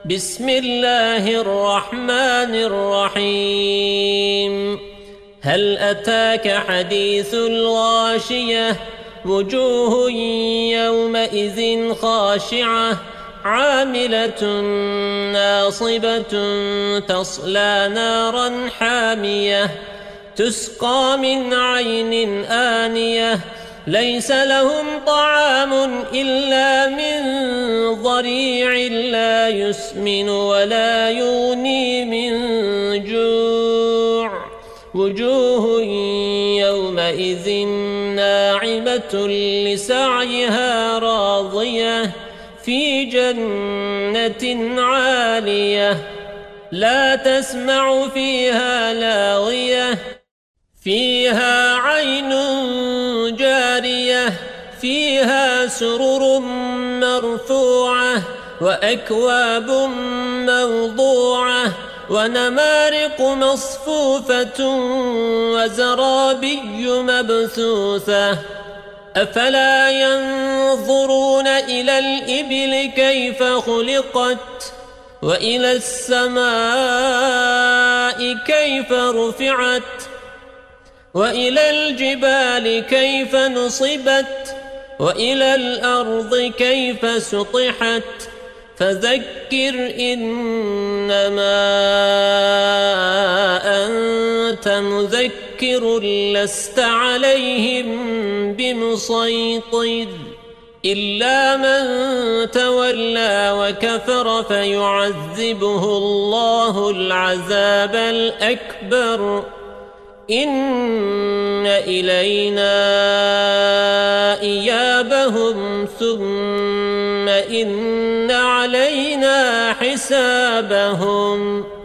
بسم الله الرحمن الرحيم هل أتاك حديث الغاشية وجوه يومئذ خاشعة عاملة ناصبة تصلى نارا حامية تسقى من عين آنية ليس لهم طعام إلا من ضريع لا يسمن ولا يغني من جوع وجوه يومئذ ناعمة لسعيها راضية في جنة عالية لا تسمع فيها لاغية فيها عين جارية فيها سرر مرفوعة وأكواب موضوعة ونمارق مصفوفة وزرابي مبثوثة أفلا ينظرون إلى الإبل كيف خلقت وإلى السماء كيف رفعت وإلى الجبال كيف نصبت وإلى الأرض كيف سطحت فذكر إنما أنت مذكر لست عليهم بمسيطر إلا من تولى وكفر فيعذبه الله العذاب الأكبر إن إلينا إيابهم ثم إن علينا حسابهم